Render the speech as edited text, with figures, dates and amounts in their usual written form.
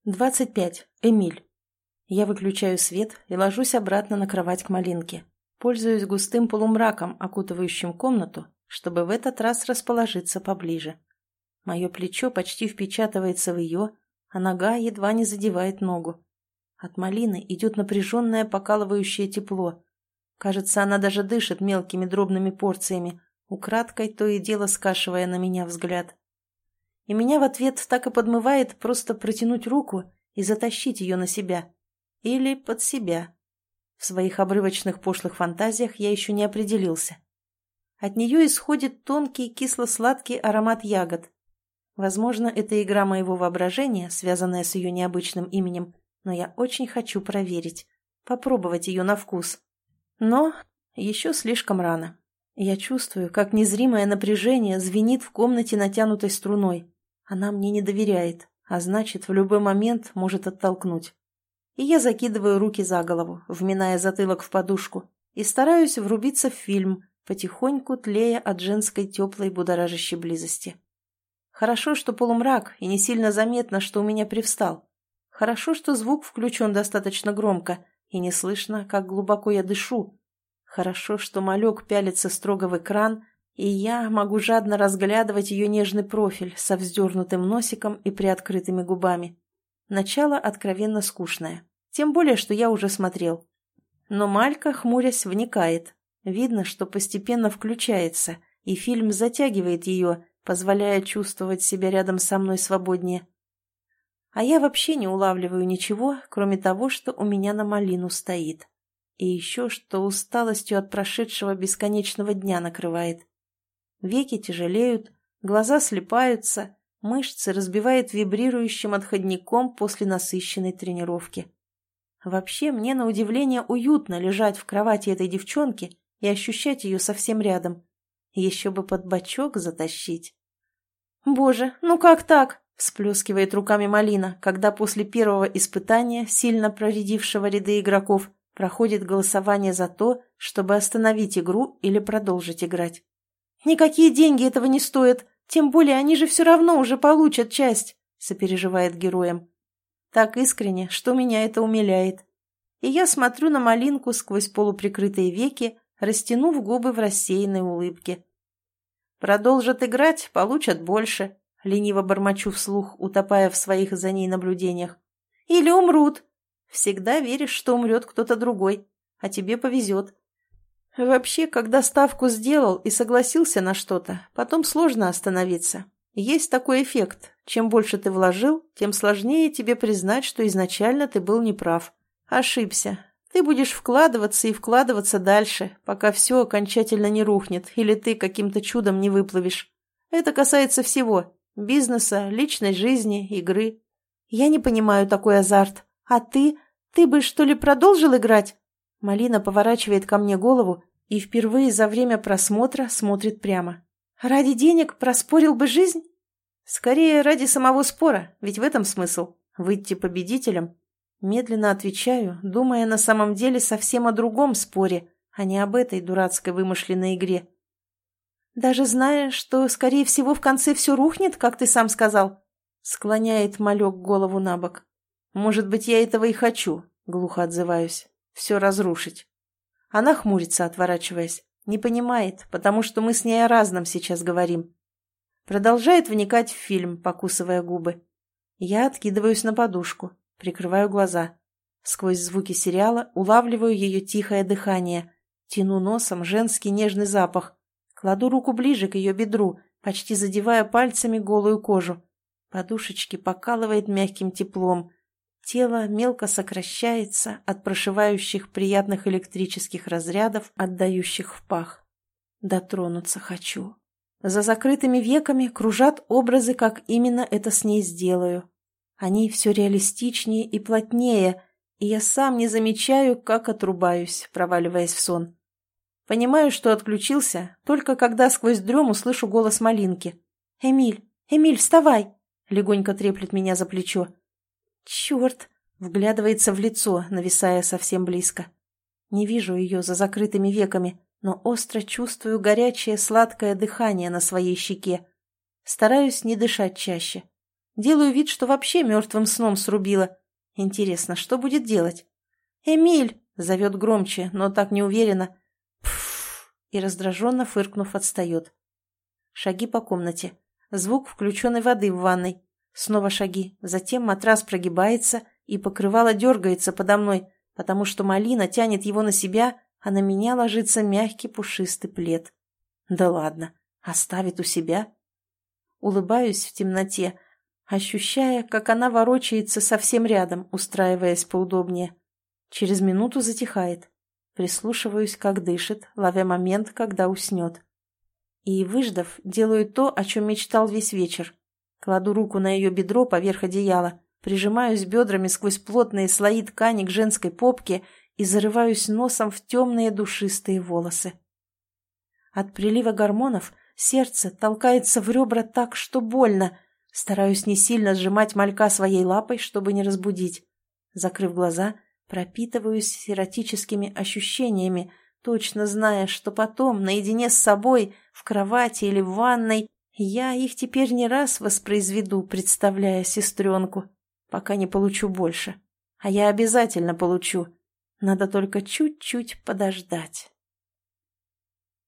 25. Эмиль. Я выключаю свет и ложусь обратно на кровать к Малинке. Пользуюсь густым полумраком, окутывающим комнату, чтобы в этот раз расположиться поближе. Мое плечо почти впечатывается в ее, а нога едва не задевает ногу. От Малины идет напряженное покалывающее тепло. Кажется, она даже дышит мелкими дробными порциями, украдкой то и дело скашивая на меня взгляд. И меня в ответ так и подмывает просто протянуть руку и затащить ее на себя. Или под себя. В своих обрывочных пошлых фантазиях я еще не определился. От нее исходит тонкий кисло-сладкий аромат ягод. Возможно, это игра моего воображения, связанная с ее необычным именем, но я очень хочу проверить, попробовать ее на вкус. Но еще слишком рано. Я чувствую, как незримое напряжение звенит в комнате натянутой струной. Она мне не доверяет, а значит, в любой момент может оттолкнуть. И я закидываю руки за голову, вминая затылок в подушку, и стараюсь врубиться в фильм, потихоньку тлея от женской теплой будоражащей близости. Хорошо, что полумрак, и не сильно заметно, что у меня привстал. Хорошо, что звук включен достаточно громко, и не слышно, как глубоко я дышу. Хорошо, что малек пялится строго в экран, и я могу жадно разглядывать ее нежный профиль со вздернутым носиком и приоткрытыми губами. Начало откровенно скучное. Тем более, что я уже смотрел. Но Малька, хмурясь, вникает. Видно, что постепенно включается, и фильм затягивает ее, позволяя чувствовать себя рядом со мной свободнее. А я вообще не улавливаю ничего, кроме того, что у меня на Малину стоит. И еще, что усталостью от прошедшего бесконечного дня накрывает. Веки тяжелеют, глаза слипаются, мышцы разбивает вибрирующим отходняком после насыщенной тренировки. Вообще, мне на удивление уютно лежать в кровати этой девчонки и ощущать ее совсем рядом. Еще бы под бочок затащить. «Боже, ну как так?» – всплескивает руками Малина, когда после первого испытания, сильно проредившего ряды игроков, проходит голосование за то, чтобы остановить игру или продолжить играть. «Никакие деньги этого не стоят, тем более они же все равно уже получат часть», – сопереживает героям. Так искренне, что меня это умиляет. И я смотрю на Малинку сквозь полуприкрытые веки, растянув губы в рассеянной улыбке. «Продолжат играть, получат больше», — лениво бормочу вслух, утопая в своих за ней наблюдениях. «Или умрут. Всегда веришь, что умрет кто-то другой, а тебе повезет. Вообще, когда ставку сделал и согласился на что-то, потом сложно остановиться. Есть такой эффект. Чем больше ты вложил, тем сложнее тебе признать, что изначально ты был неправ. Ошибся. Ты будешь вкладываться и вкладываться дальше, пока все окончательно не рухнет или ты каким-то чудом не выплывешь. Это касается всего. Бизнеса, личной жизни, игры. Я не понимаю такой азарт. А ты? Ты бы, что ли, продолжил играть?» Малина поворачивает ко мне голову и впервые за время просмотра смотрит прямо. «Ради денег проспорил бы жизнь?» «Скорее, ради самого спора, ведь в этом смысл. Выйти победителем». Медленно отвечаю, думая на самом деле совсем о другом споре, а не об этой дурацкой вымышленной игре. «Даже зная, что, скорее всего, в конце все рухнет, как ты сам сказал?» Склоняет малек голову на бок. «Может быть, я этого и хочу», — глухо отзываюсь. «Все разрушить». Она хмурится, отворачиваясь. Не понимает, потому что мы с ней о разном сейчас говорим. Продолжает вникать в фильм, покусывая губы. Я откидываюсь на подушку, прикрываю глаза. Сквозь звуки сериала улавливаю ее тихое дыхание, тяну носом женский нежный запах, кладу руку ближе к ее бедру, почти задевая пальцами голую кожу. Подушечки покалывает мягким теплом. Тело мелко сокращается от прошивающих приятных электрических разрядов, отдающих в пах. Дотронуться хочу. За закрытыми веками кружат образы, как именно это с ней сделаю. Они все реалистичнее и плотнее, и я сам не замечаю, как отрубаюсь, проваливаясь в сон. Понимаю, что отключился, только когда сквозь дрему слышу голос Малинки. «Эмиль, Эмиль, вставай!» — легонько треплет меня за плечо. «Черт!» — вглядывается в лицо, нависая совсем близко. Не вижу ее за закрытыми веками, но остро чувствую горячее сладкое дыхание на своей щеке. Стараюсь не дышать чаще. Делаю вид, что вообще мертвым сном срубила. Интересно, что будет делать? «Эмиль!» — зовет громче, но так неуверенно. «Пф!» и раздраженно фыркнув, отстает. Шаги по комнате. Звук включенной воды в ванной. Снова шаги. Затем матрас прогибается, и покрывало дергается подо мной, потому что Малина тянет его на себя, а на меня ложится мягкий пушистый плед. Да ладно, оставит у себя. Улыбаюсь в темноте, ощущая, как она ворочается совсем рядом, устраиваясь поудобнее. Через минуту затихает. Прислушиваюсь, как дышит, ловя момент, когда уснет. И, выждав, делаю то, о чем мечтал весь вечер. Кладу руку на ее бедро поверх одеяла, прижимаюсь бедрами сквозь плотные слои ткани к женской попке и зарываюсь носом в темные душистые волосы. От прилива гормонов сердце толкается в ребра так, что больно. Стараюсь не сильно сжимать малька своей лапой, чтобы не разбудить. Закрыв глаза, пропитываюсь эротическими ощущениями, точно зная, что потом, наедине с собой, в кровати или в ванной, я их теперь не раз воспроизведу, представляя сестренку, пока не получу больше. А я обязательно получу. Надо только чуть-чуть подождать.